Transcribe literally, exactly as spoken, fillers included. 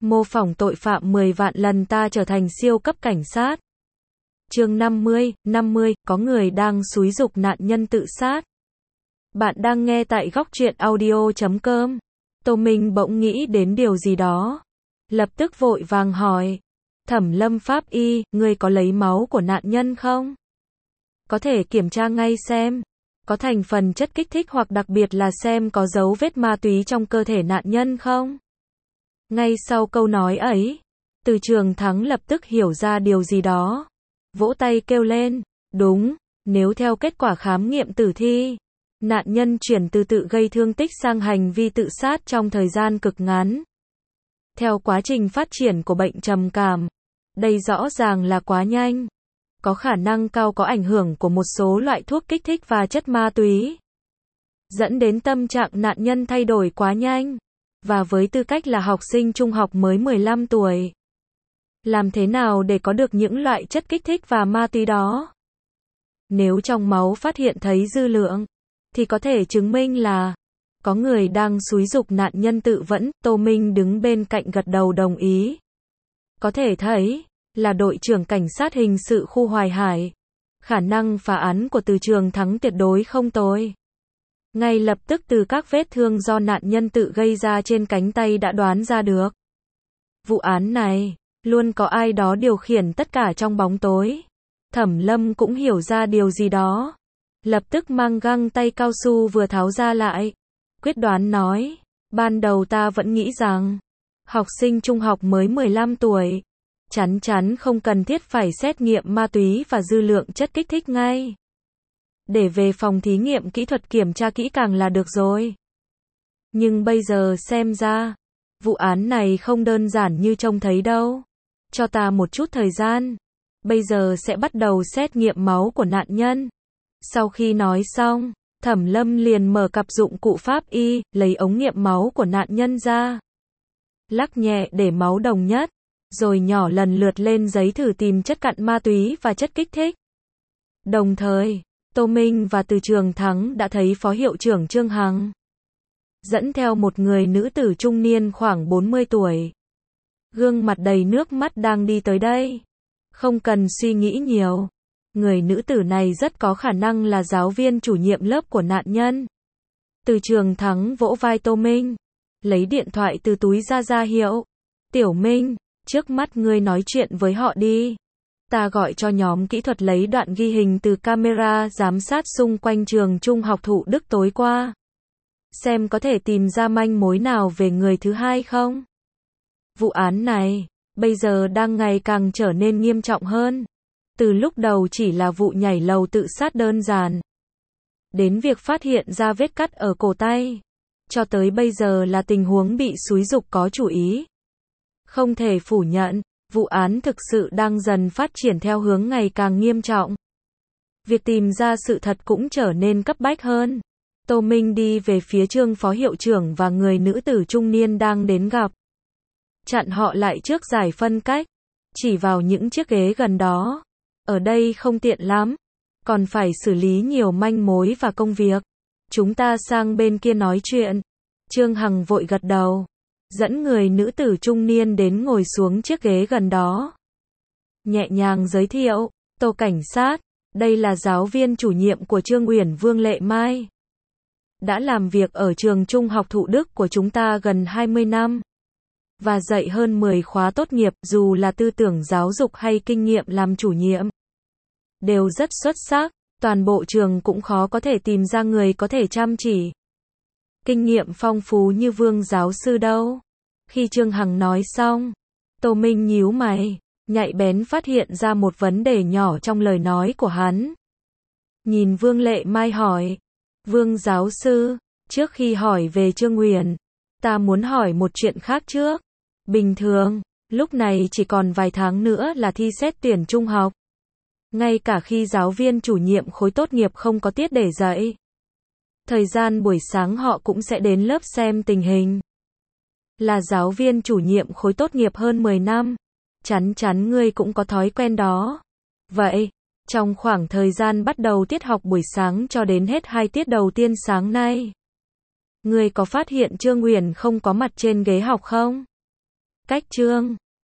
Mô phỏng tội phạm mười vạn lần ta trở thành siêu cấp cảnh sát. Chương năm mươi, năm mươi, có người đang xúi giục nạn nhân tự sát. Bạn đang nghe tại góc truyện audio chấm com. Tô Minh bỗng nghĩ đến điều gì đó. Lập tức vội vàng hỏi. Thẩm Lâm Pháp Y, ngươi có lấy máu của nạn nhân không? Có thể kiểm tra ngay xem. Có thành phần chất kích thích hoặc đặc biệt là xem có dấu vết ma túy trong cơ thể nạn nhân không? Ngay sau câu nói ấy, Từ Trường Thắng lập tức hiểu ra điều gì đó. Vỗ tay kêu lên, đúng, nếu theo kết quả khám nghiệm tử thi, nạn nhân chuyển từ tự gây thương tích sang hành vi tự sát trong thời gian cực ngắn. Theo quá trình phát triển của bệnh trầm cảm, đây rõ ràng là quá nhanh. Có khả năng cao có ảnh hưởng của một số loại thuốc kích thích và chất ma túy, dẫn đến tâm trạng nạn nhân thay đổi quá nhanh. Và với tư cách là học sinh trung học mới mười lăm tuổi, làm thế nào để có được những loại chất kích thích và ma túy đó? Nếu trong máu phát hiện thấy dư lượng, thì có thể chứng minh là có người đang xúi giục nạn nhân tự vẫn. Tô Minh đứng bên cạnh gật đầu đồng ý. Có thể thấy là đội trưởng cảnh sát hình sự khu Hoài Hải, khả năng phá án của Từ Trường Thắng tuyệt đối không tồi. Ngay lập tức từ các vết thương do nạn nhân tự gây ra trên cánh tay đã đoán ra được. Vụ án này, luôn có ai đó điều khiển tất cả trong bóng tối. Thẩm Lâm cũng hiểu ra điều gì đó. Lập tức mang găng tay cao su vừa tháo ra lại. Quyết đoán nói, ban đầu ta vẫn nghĩ rằng, học sinh trung học mới mười lăm tuổi, chắn chắn không cần thiết phải xét nghiệm ma túy và dư lượng chất kích thích ngay. Để về phòng thí nghiệm kỹ thuật kiểm tra kỹ càng là được rồi. Nhưng bây giờ xem ra, vụ án này không đơn giản như trông thấy đâu. Cho ta một chút thời gian. Bây giờ sẽ bắt đầu xét nghiệm máu của nạn nhân. Sau khi nói xong, Thẩm Lâm liền mở cặp dụng cụ pháp y, lấy ống nghiệm máu của nạn nhân ra. Lắc nhẹ để máu đồng nhất, rồi nhỏ lần lượt lên giấy thử tìm chất cặn ma túy và chất kích thích. Đồng thời, Tô Minh và Từ Trường Thắng đã thấy Phó Hiệu trưởng Trương Hằng dẫn theo một người nữ tử trung niên khoảng bốn mươi tuổi. Gương mặt đầy nước mắt đang đi tới đây. Không cần suy nghĩ nhiều. Người nữ tử này rất có khả năng là giáo viên chủ nhiệm lớp của nạn nhân. Từ Trường Thắng vỗ vai Tô Minh, lấy điện thoại từ túi ra ra hiệu. Tiểu Minh, trước mắt ngươi nói chuyện với họ đi. Ta gọi cho nhóm kỹ thuật lấy đoạn ghi hình từ camera giám sát xung quanh trường trung học Thụ Đức tối qua. Xem có thể tìm ra manh mối nào về người thứ hai không? Vụ án này, bây giờ đang ngày càng trở nên nghiêm trọng hơn. Từ lúc đầu chỉ là vụ nhảy lầu tự sát đơn giản, đến việc phát hiện ra vết cắt ở cổ tay, cho tới bây giờ là tình huống bị xúi giục có chủ ý. Không thể phủ nhận, vụ án thực sự đang dần phát triển theo hướng ngày càng nghiêm trọng. Việc tìm ra sự thật cũng trở nên cấp bách hơn. Tô Minh đi về phía Trương Phó Hiệu trưởng và người nữ tử trung niên đang đến gặp. Chặn họ lại trước giải phân cách, chỉ vào những chiếc ghế gần đó. Ở đây không tiện lắm, còn phải xử lý nhiều manh mối và công việc. Chúng ta sang bên kia nói chuyện. Trương Hằng vội gật đầu, dẫn người nữ tử trung niên đến ngồi xuống chiếc ghế gần đó. Nhẹ nhàng giới thiệu, Tô cảnh sát, đây là giáo viên chủ nhiệm của Trương Uyển Vương Lệ Mai. Đã làm việc ở trường trung học Thụ Đức của chúng ta gần hai mươi năm. Và dạy hơn mười khóa tốt nghiệp, dù là tư tưởng giáo dục hay kinh nghiệm làm chủ nhiệm, đều rất xuất sắc. Toàn bộ trường cũng khó có thể tìm ra người có thể chăm chỉ, kinh nghiệm phong phú như Vương giáo sư đâu. Khi Trương Hằng nói xong, Tô Minh nhíu mày, nhạy bén phát hiện ra một vấn đề nhỏ trong lời nói của hắn. Nhìn Vương Lệ Mai hỏi, Vương giáo sư, trước khi hỏi về Trương Uyển, ta muốn hỏi một chuyện khác trước. Bình thường, lúc này chỉ còn vài tháng nữa là thi xét tuyển trung học. Ngay cả khi giáo viên chủ nhiệm khối tốt nghiệp không có tiết để dạy, thời gian buổi sáng họ cũng sẽ đến lớp xem tình hình. Là giáo viên chủ nhiệm khối tốt nghiệp hơn mười năm, chắn chắn ngươi cũng có thói quen đó. Vậy, trong khoảng thời gian bắt đầu tiết học buổi sáng cho đến hết hai tiết đầu tiên sáng nay, ngươi có phát hiện Trương Uyển không có mặt trên ghế học không? Cách chương